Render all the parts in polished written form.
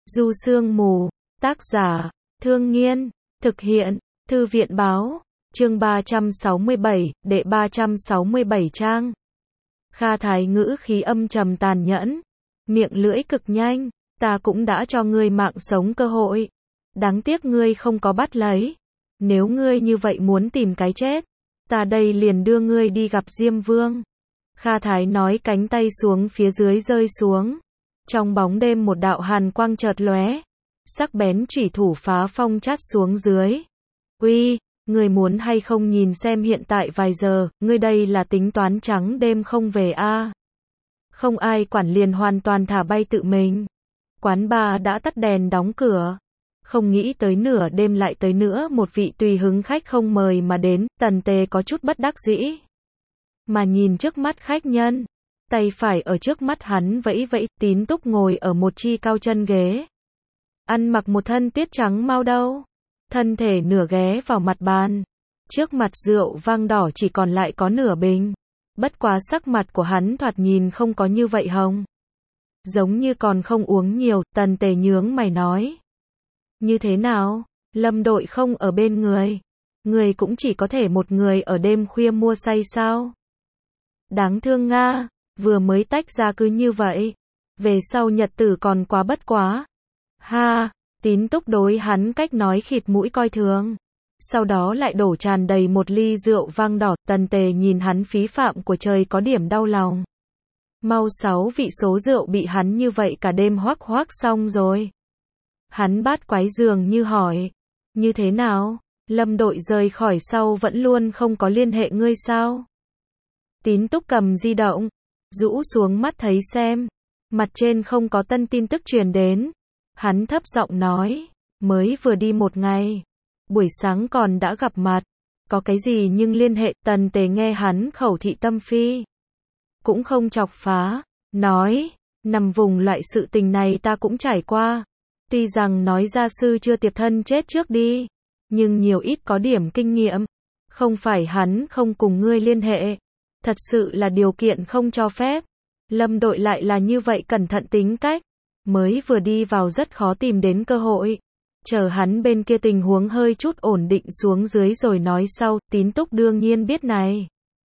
Du Sương Mù, tác giả, Thương Nghiên, thực hiện, Thư viện báo, chương 367, đệ 367 trang. Kha Thái ngữ khí âm trầm tàn nhẫn, miệng lưỡi cực nhanh, ta cũng đã cho ngươi mạng sống cơ hội. Đáng tiếc ngươi không có bắt lấy. Nếu ngươi như vậy muốn tìm cái chết, ta đây liền đưa ngươi đi gặp Diêm Vương. Kha Thái nói, cánh tay xuống phía dưới rơi xuống. Trong bóng đêm một đạo hàn quang chợt lóe, sắc bén chủy thủ phá phong chát xuống dưới. Uy, ngươi muốn hay không nhìn xem hiện tại vài giờ, ngươi đây là tính toán trắng đêm không về a? Không ai quản liền hoàn toàn thả bay tự mình. Quán bar đã tắt đèn đóng cửa. Không nghĩ tới nửa đêm lại tới nữa một vị tùy hứng khách không mời mà đến, Tần Tề có chút bất đắc dĩ. Mà nhìn trước mắt khách nhân, tay phải ở trước mắt hắn vẫy vẫy, Tín Túc ngồi ở một chi cao chân ghế. Ăn mặc một thân tuyết trắng mau đâu, thân thể nửa ghé vào mặt bàn. Trước mặt rượu vang đỏ chỉ còn lại có nửa bình. Bất quá sắc mặt của hắn thoạt nhìn không có như vậy hồng. Giống như còn không uống nhiều, Tần Tề nhướng mày nói. Như thế nào? Lâm đội không ở bên người. Người cũng chỉ có thể một người ở đêm khuya mua say sao? Đáng thương nga, vừa mới tách ra cứ như vậy. Về sau nhật tử còn quá bất quá. Ha, Tín Túc đối hắn cách nói khịt mũi coi thường. Sau đó lại đổ tràn đầy một ly rượu vang đỏ, Tần Tề nhìn hắn phí phạm của trời có điểm đau lòng. Mau 6 vị số rượu bị hắn như vậy cả đêm hoác hoác xong rồi. Hắn bát quái dường như hỏi, như thế nào, Lâm đội rời khỏi sau vẫn luôn không có liên hệ ngươi sao? Tín Túc cầm di động, rũ xuống mắt thấy xem, mặt trên không có tân tin tức truyền đến. Hắn thấp giọng nói, mới vừa đi một ngày, buổi sáng còn đã gặp mặt, có cái gì nhưng liên hệ. Tần Tề nghe hắn khẩu thị tâm phi, cũng không chọc phá, nói, nằm vùng loại sự tình này ta cũng trải qua. Tuy rằng nói gia sư chưa tiệp thân chết trước đi, nhưng nhiều ít có điểm kinh nghiệm. Không phải hắn không cùng ngươi liên hệ, thật sự là điều kiện không cho phép. Lâm đội lại là như vậy cẩn thận tính cách, mới vừa đi vào rất khó tìm đến cơ hội. Chờ hắn bên kia tình huống hơi chút ổn định xuống dưới rồi nói sau. Tín Túc đương nhiên biết này.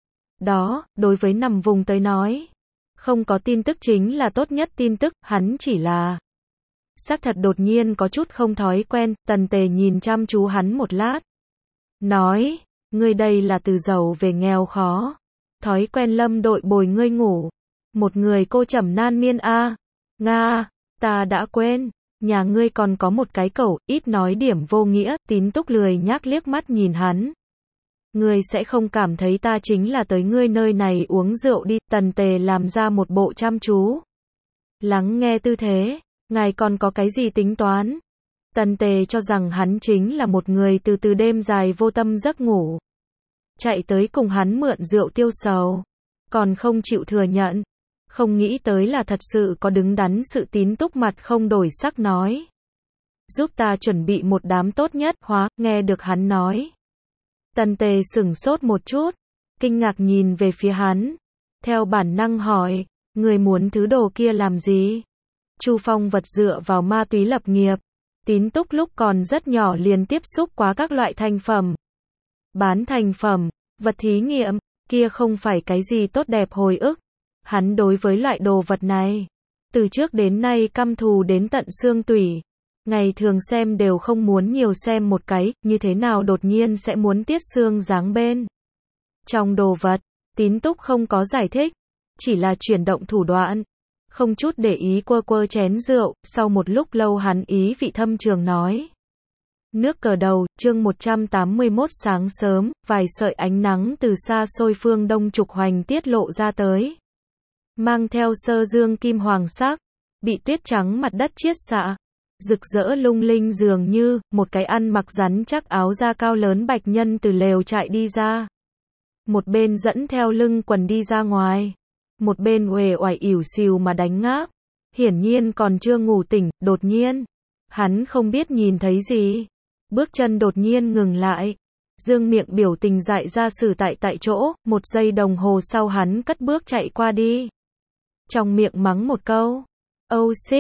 Đó, đối với nằm vùng tới nói, không có tin tức chính là tốt nhất tin tức, hắn chỉ là xác thật đột nhiên có chút không thói quen. Tần Tề nhìn chăm chú hắn một lát, nói, ngươi đây là từ giàu về nghèo khó, thói quen Lâm đội bồi ngươi ngủ, một người cô trầm nan miên a. Nga, ta đã quên, nhà ngươi còn có một cái cẩu, ít nói điểm vô nghĩa. Tín Túc lười nhác liếc mắt nhìn hắn. Ngươi sẽ không cảm thấy ta chính là tới ngươi nơi này uống rượu đi. Tần Tề làm ra một bộ chăm chú lắng nghe tư thế. Ngài còn có cái gì tính toán? Tần Tề cho rằng hắn chính là một người từ từ đêm dài vô tâm giấc ngủ, chạy tới cùng hắn mượn rượu tiêu sầu, còn không chịu thừa nhận. Không nghĩ tới là thật sự có đứng đắn sự. Tín Túc mặt không đổi sắc nói, giúp ta chuẩn bị một đám tốt nhất. Hóa, nghe được hắn nói, Tần Tề sửng sốt một chút, kinh ngạc nhìn về phía hắn, theo bản năng hỏi, người muốn thứ đồ kia làm gì? Chu Phong vật dựa vào ma túy lập nghiệp. Tín Túc lúc còn rất nhỏ liền tiếp xúc quá các loại thành phẩm, bán thành phẩm, vật thí nghiệm, kia không phải cái gì tốt đẹp hồi ức. Hắn đối với loại đồ vật này, từ trước đến nay căm thù đến tận xương tủy. Ngày thường xem đều không muốn nhiều xem một cái, như thế nào đột nhiên sẽ muốn tiết xương dáng bên trong đồ vật. Tín Túc không có giải thích, chỉ là chuyển động thủ đoạn, không chút để ý quơ quơ chén rượu. Sau một lúc lâu hắn ý vị thâm trường nói, nước cờ đầu, chương 181. Sáng sớm, vài sợi ánh nắng từ xa xôi phương đông trục hoành tiết lộ ra tới, mang theo sơ dương kim hoàng sắc, bị tuyết trắng mặt đất chiết xạ, rực rỡ lung linh dường như một cái ăn mặc rắn chắc áo da cao lớn bạch nhân từ lều trại đi ra. Một bên dẫn theo lưng quần đi ra ngoài, một bên uể oải ỉu xìu mà đánh ngáp, hiển nhiên còn chưa ngủ tỉnh. Đột nhiên, hắn không biết nhìn thấy gì, bước chân đột nhiên ngừng lại, dương miệng biểu tình dại ra xử tại chỗ. Một giây đồng hồ sau hắn cất bước chạy qua đi, trong miệng mắng một câu, oh shit,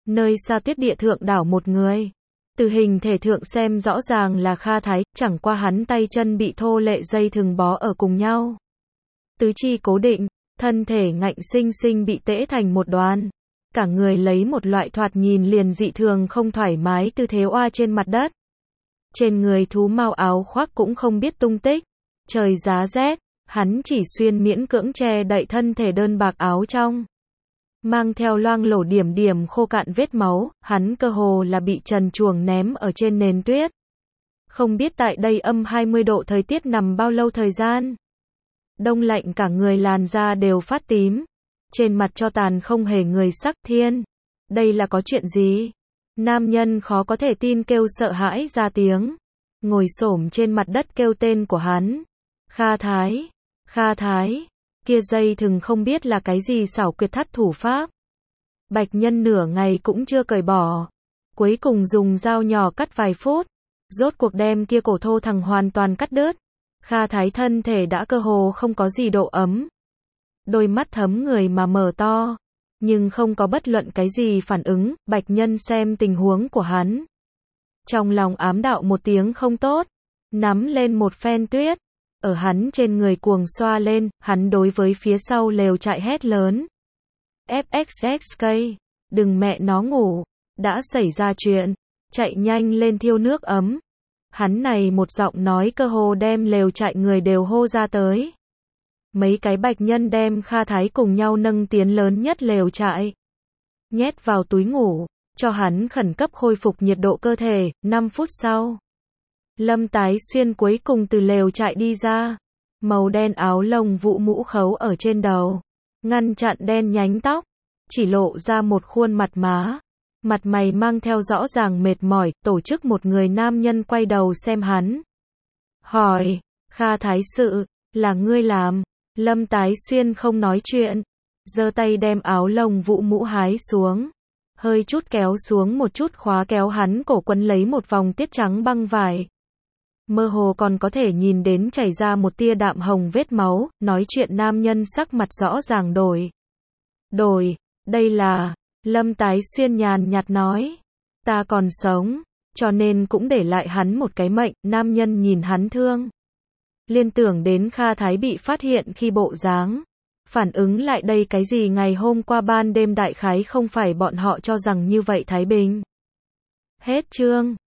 Nơi xa tuyết địa thượng đảo một người. Từ hình thể thượng xem rõ ràng là Kha Thái, chẳng qua hắn tay chân bị thô lệ dây thừng bó ở cùng nhau. Tứ chi cố định, thân thể ngạnh sinh sinh bị tễ thành một đoàn. Cả người lấy một loại thoạt nhìn liền dị thường không thoải mái tư thế oa trên mặt đất. Trên người thú mao áo khoác cũng không biết tung tích. Trời giá rét, hắn chỉ xuyên miễn cưỡng che đậy thân thể đơn bạc áo trong. Mang theo loang lổ điểm điểm khô cạn vết máu, hắn cơ hồ là bị trần truồng ném ở trên nền tuyết. Không biết tại đây âm 20 độ thời tiết nằm bao lâu thời gian. Đông lạnh cả người làn da đều phát tím. Trên mặt cho tàn không hề người sắc. Thiên, đây là có chuyện gì? Nam nhân khó có thể tin kêu sợ hãi ra tiếng. Ngồi xổm trên mặt đất kêu tên của hắn. Kha Thái, Kha Thái. Kia dây thừng không biết là cái gì xảo quyệt thắt thủ pháp. Bạch Nhân nửa ngày cũng chưa cởi bỏ. Cuối cùng dùng dao nhỏ cắt vài phút. Rốt cuộc đem kia cổ thô thằng hoàn toàn cắt đứt. Kha Thái thân thể đã cơ hồ không có gì độ ấm. Đôi mắt thấm người mà mở to. Nhưng không có bất luận cái gì phản ứng. Bạch Nhân xem tình huống của hắn. Trong lòng ám đạo một tiếng không tốt. Nắm lên một phen tuyết. Ở hắn trên người cuồng xoa lên, hắn đối với phía sau lều trại hét lớn. FXXK, đừng mẹ nó ngủ, đã xảy ra chuyện, chạy nhanh lên thiêu nước ấm. Hắn này một giọng nói cơ hồ đem lều trại người đều hô ra tới. Mấy cái bạch nhân đem Kha Thái cùng nhau nâng tiến lớn nhất lều trại. Nhét vào túi ngủ, cho hắn khẩn cấp khôi phục nhiệt độ cơ thể. 5 phút sau. Lâm Tái Xuyên cuối cùng từ lều trại đi ra. Màu đen áo lông vũ mũ khấu ở trên đầu. Ngăn chặn đen nhánh tóc. Chỉ lộ ra một khuôn mặt má. Mặt mày mang theo rõ ràng mệt mỏi. Tổ chức một người nam nhân quay đầu xem hắn. Hỏi, Kha Thái sự, là ngươi làm. Lâm Tái Xuyên không nói chuyện. Giơ tay đem áo lông vũ mũ hái xuống. Hơi chút kéo xuống một chút khóa kéo hắn cổ quấn lấy một vòng tiết trắng băng vải. Mơ hồ còn có thể nhìn đến chảy ra một tia đạm hồng vết máu, nói chuyện nam nhân sắc mặt rõ ràng đổi, đây là, Lâm Tái Xuyên nhàn nhạt nói, ta còn sống, cho nên cũng để lại hắn một cái mệnh. Nam nhân nhìn hắn thương. Liên tưởng đến Kha Thái bị phát hiện khi bộ dáng. Phản ứng lại đây cái gì ngày hôm qua ban đêm đại khái không phải bọn họ cho rằng như vậy Thái Bình. Hết chương.